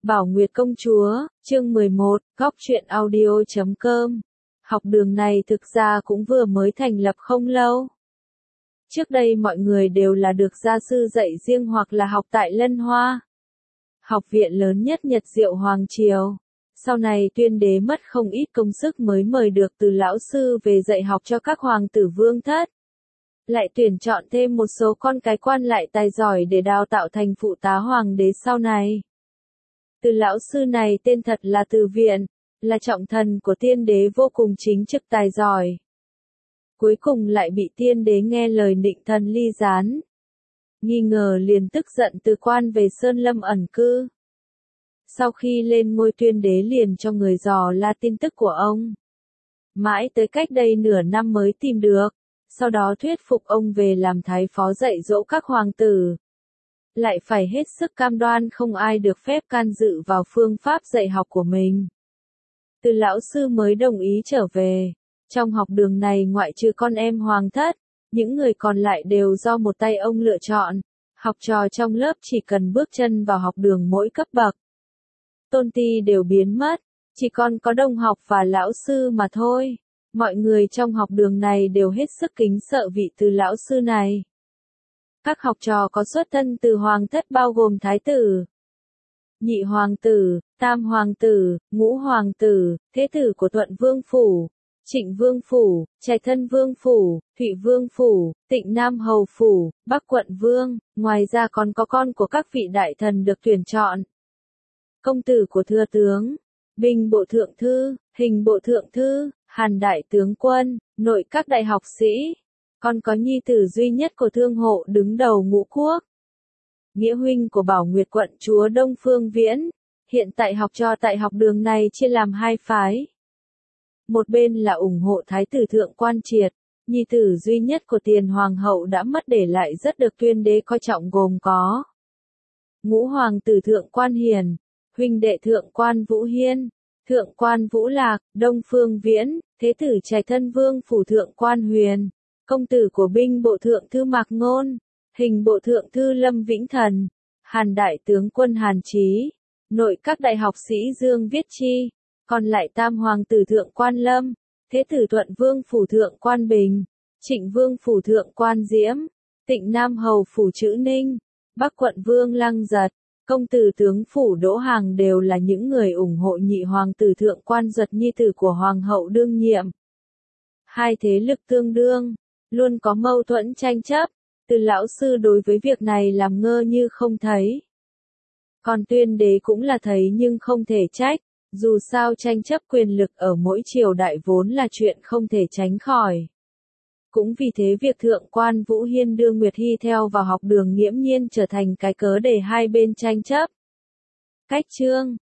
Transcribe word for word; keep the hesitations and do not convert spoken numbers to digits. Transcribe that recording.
Bảo Nguyệt công chúa, chương mười một, góc truyện audio chấm com. Học đường này thực ra cũng vừa mới thành lập không lâu. Trước đây mọi người đều là được gia sư dạy riêng hoặc là học tại Lân Hoa, học viện lớn nhất Nhật Diệu Hoàng Triều. Sau này Tuyên đế mất không ít công sức mới mời được từ lão sư về dạy học cho các hoàng tử vương thất. Lại tuyển chọn thêm một số con cái quan lại tài giỏi để đào tạo thành phụ tá hoàng đế sau này. Từ lão sư này tên thật là Từ Viện, là trọng thần của tiên đế vô cùng chính trực tài giỏi. Cuối cùng lại bị tiên đế nghe lời nịnh thần ly gián. Nghi ngờ liền tức giận từ quan về Sơn Lâm ẩn cư. Sau khi lên ngôi Tuyên đế liền cho người dò la tin tức của ông. Mãi tới cách đây nửa năm mới tìm được, sau đó thuyết phục ông về làm thái phó dạy dỗ các hoàng tử. Lại phải hết sức cam đoan không ai được phép can dự vào phương pháp dạy học của mình. Từ lão sư mới đồng ý trở về. Trong học đường này ngoại trừ con em hoàng thất, những người còn lại đều do một tay ông lựa chọn. Học trò trong lớp chỉ cần bước chân vào học đường mỗi cấp bậc, tôn ti đều biến mất, chỉ còn có đồng học và lão sư mà thôi. Mọi người trong học đường này đều hết sức kính sợ vị Từ lão sư này. Các học trò có xuất thân từ hoàng thất bao gồm thái tử, nhị hoàng tử, tam hoàng tử, ngũ hoàng tử, thế tử của Thuận Vương Phủ, Trịnh Vương Phủ, Trạch Thân Vương Phủ, Thụy Vương Phủ, Tịnh Nam Hầu Phủ, Bắc Quận Vương, ngoài ra còn có con của các vị đại thần được tuyển chọn. Công tử của thừa tướng, binh bộ thượng thư, hình bộ thượng thư, hàn đại tướng quân, nội các đại học sĩ. Còn có nhi tử duy nhất của thương hộ đứng đầu ngũ quốc, nghĩa huynh của Bảo Nguyệt quận chúa Đông Phương Viễn. Hiện tại học trò tại học đường này chia làm hai phái. Một bên là ủng hộ thái tử Thượng Quan Triệt, nhi tử duy nhất của tiền hoàng hậu đã mất để lại rất được Tuyên đế coi trọng, gồm có ngũ hoàng tử Thượng Quan Hiền, huynh đệ Thượng Quan Vũ Hiên, Thượng Quan Vũ Lạc, Đông Phương Viễn, thế tử Trạch Thân Vương Phủ Thượng Quan Huyền, công tử của binh bộ thượng thư Mạc Ngôn, hình bộ thượng thư Lâm Vĩnh Thần, hàn đại tướng quân Hàn Chí, nội các đại học sĩ Dương Viết Chi, còn lại tam hoàng tử Thượng Quan Lâm, thế tử Thuận Vương Phủ Thượng Quan Bình, Trịnh Vương Phủ Thượng Quan Diễm, Tịnh Nam Hầu Phủ Trữ Ninh, Bắc Quận Vương Lăng Giật, công tử tướng Phủ Đỗ Hàng đều là những người ủng hộ nhị hoàng tử Thượng Quan Duật nhi tử của hoàng hậu đương nhiệm. Hai thế lực tương đương, luôn có mâu thuẫn tranh chấp. Từ lão sư đối với việc này làm ngơ như không thấy. Còn Tuyên đế cũng là thấy nhưng không thể trách, dù sao tranh chấp quyền lực ở mỗi triều đại vốn là chuyện không thể tránh khỏi. Cũng vì thế việc Thượng Quan Vũ Hiên đưa Nguyệt Hy theo vào học đường nghiễm nhiên trở thành cái cớ để hai bên tranh chấp. Cách chương,